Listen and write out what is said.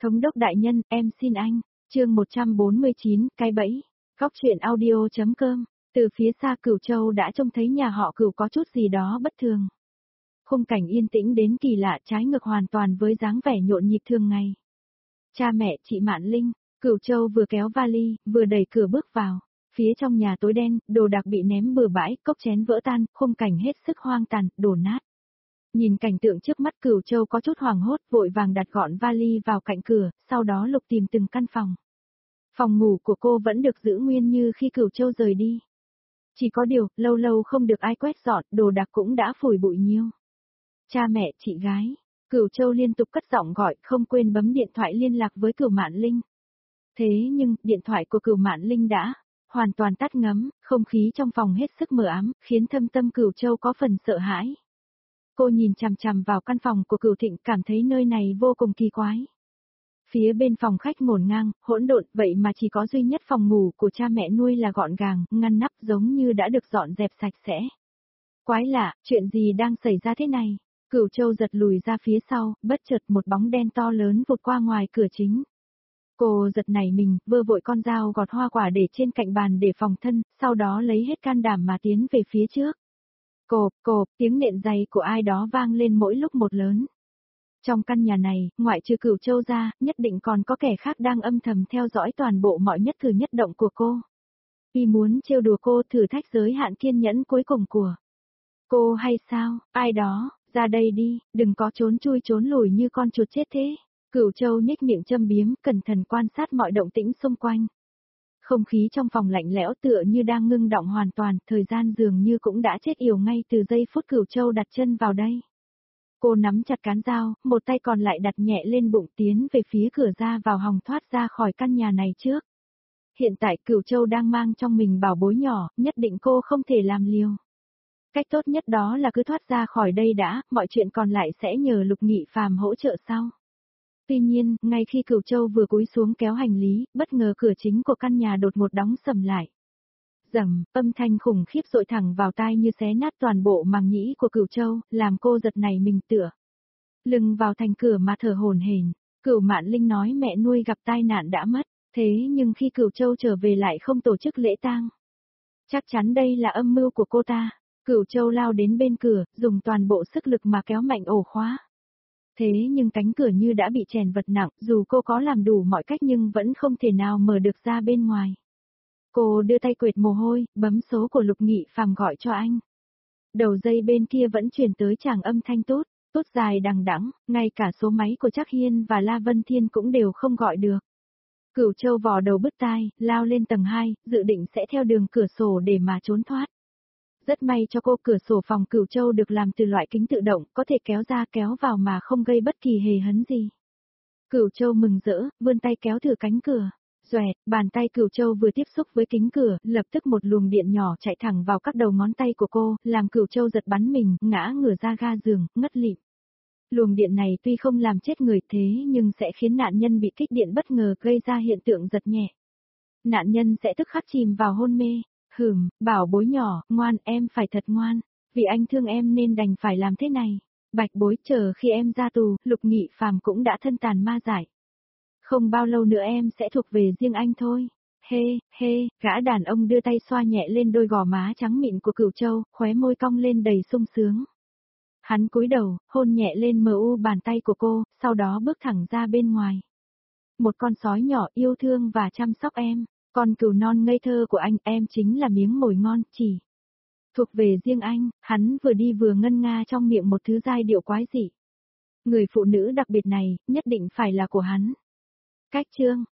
Thống đốc đại nhân, em xin anh. Chương 149, cái bẫy. Góc truyện audio.com. Từ phía xa Cửu Châu đã trông thấy nhà họ Cửu có chút gì đó bất thường. Khung cảnh yên tĩnh đến kỳ lạ, trái ngược hoàn toàn với dáng vẻ nhộn nhịp thường ngày. Cha mẹ chị Mạn Linh, Cửu Châu vừa kéo vali, vừa đẩy cửa bước vào. Phía trong nhà tối đen, đồ đạc bị ném bừa bãi, cốc chén vỡ tan, khung cảnh hết sức hoang tàn, đổ nát. Nhìn cảnh tượng trước mắt, Cửu Châu có chút hoảng hốt, vội vàng đặt gọn vali vào cạnh cửa, sau đó lục tìm từng căn phòng. Phòng ngủ của cô vẫn được giữ nguyên như khi Cửu Châu rời đi. Chỉ có điều, lâu lâu không được ai quét dọn, đồ đạc cũng đã phủi bụi nhiều. Cha mẹ, chị gái. Cửu Châu liên tục cất giọng gọi, không quên bấm điện thoại liên lạc với Cửu Mạn Linh. Thế nhưng, điện thoại của Cửu Mạn Linh đã hoàn toàn tắt ngấm, không khí trong phòng hết sức mờ ám, khiến thâm tâm Cửu Châu có phần sợ hãi. Cô nhìn chằm chằm vào căn phòng của Cửu Thịnh, cảm thấy nơi này vô cùng kỳ quái. Phía bên phòng khách ngổn ngang, hỗn độn, vậy mà chỉ có duy nhất phòng ngủ của cha mẹ nuôi là gọn gàng, ngăn nắp giống như đã được dọn dẹp sạch sẽ. Quái lạ, chuyện gì đang xảy ra thế này? Cửu Châu giật lùi ra phía sau, bất chợt một bóng đen to lớn vụt qua ngoài cửa chính. Cô giật nảy mình, vơ vội con dao gọt hoa quả để trên cạnh bàn để phòng thân, sau đó lấy hết can đảm mà tiến về phía trước. Cộp, cộp, tiếng nện giày của ai đó vang lên mỗi lúc một lớn. Trong căn nhà này, ngoại trừ Cửu Châu ra, nhất định còn có kẻ khác đang âm thầm theo dõi toàn bộ mọi nhất cử nhất động của cô. Y muốn trêu đùa cô, thử thách giới hạn kiên nhẫn cuối cùng của cô hay sao? Ai đó, ra đây đi, đừng có trốn chui trốn lùi như con chuột chết thế. Cửu Châu nhếch miệng châm biếm, cẩn thận quan sát mọi động tĩnh xung quanh. Không khí trong phòng lạnh lẽo tựa như đang ngưng đọng hoàn toàn, thời gian dường như cũng đã chết yểu ngay từ giây phút Cửu Châu đặt chân vào đây. Cô nắm chặt cán dao, một tay còn lại đặt nhẹ lên bụng, tiến về phía cửa ra vào hòng thoát ra khỏi căn nhà này trước. Hiện tại Cửu Châu đang mang trong mình bảo bối nhỏ, nhất định cô không thể làm liều. Cách tốt nhất đó là cứ thoát ra khỏi đây đã, mọi chuyện còn lại sẽ nhờ Lục Nghị Phàm hỗ trợ sau. Tuy nhiên, ngay khi Cửu Châu vừa cúi xuống kéo hành lý, bất ngờ cửa chính của căn nhà đột ngột đóng sầm lại. Rầm, âm thanh khủng khiếp dội thẳng vào tai như xé nát toàn bộ màng nhĩ của Cửu Châu, làm cô giật nảy mình tựa lưng vào thành cửa mà thở hổn hển. Cửu Mạn Linh nói mẹ nuôi gặp tai nạn đã mất, thế nhưng khi Cửu Châu trở về lại không tổ chức lễ tang. Chắc chắn đây là âm mưu của cô ta. Cửu Châu lao đến bên cửa, dùng toàn bộ sức lực mà kéo mạnh ổ khóa. Thế nhưng cánh cửa như đã bị chèn vật nặng, dù cô có làm đủ mọi cách nhưng vẫn không thể nào mở được ra bên ngoài. Cô đưa tay quệt mồ hôi, bấm số của Lục Nghị Phàm gọi cho anh. Đầu dây bên kia vẫn truyền tới tràng âm thanh tút dài đằng đẵng, ngay cả số máy của Trác Hiên và La Vân Thiên cũng đều không gọi được. Cửu Châu vò đầu bứt tai, lao lên tầng 2, dự định sẽ theo đường cửa sổ để mà trốn thoát. Rất may cho cô, cửa sổ phòng Cửu Châu được làm từ loại kính tự động, có thể kéo ra kéo vào mà không gây bất kỳ hề hấn gì. Cửu Châu mừng rỡ, vươn tay kéo thử cánh cửa. Xoẹt, bàn tay Cửu Châu vừa tiếp xúc với kính cửa, lập tức một luồng điện nhỏ chạy thẳng vào các đầu ngón tay của cô, làm Cửu Châu giật bắn mình, ngã ngửa ra ga giường, ngất lịm. Luồng điện này tuy không làm chết người thế nhưng sẽ khiến nạn nhân bị kích điện bất ngờ gây ra hiện tượng giật nhẹ. Nạn nhân sẽ tức khắc chìm vào hôn mê. Bảo bối nhỏ, ngoan, em phải thật ngoan. Vì anh thương em nên đành phải làm thế này. Bạch bối, chờ khi em ra tù, Lục Nghị Phàm cũng đã thân tàn ma giải. Không bao lâu nữa em sẽ thuộc về riêng anh thôi. Gã đàn ông đưa tay xoa nhẹ lên đôi gò má trắng mịn của Cửu Châu, khóe môi cong lên đầy sung sướng. Hắn cúi đầu, hôn nhẹ lên bàn tay của cô, sau đó bước thẳng ra bên ngoài. Một con sói nhỏ yêu thương và chăm sóc em. Con cừu non ngây thơ của anh, em chính là miếng mồi ngon, chỉ thuộc về riêng anh. Hắn vừa đi vừa ngân nga trong miệng một thứ giai điệu quái dị. Người phụ nữ đặc biệt này, nhất định phải là của hắn. Cách chương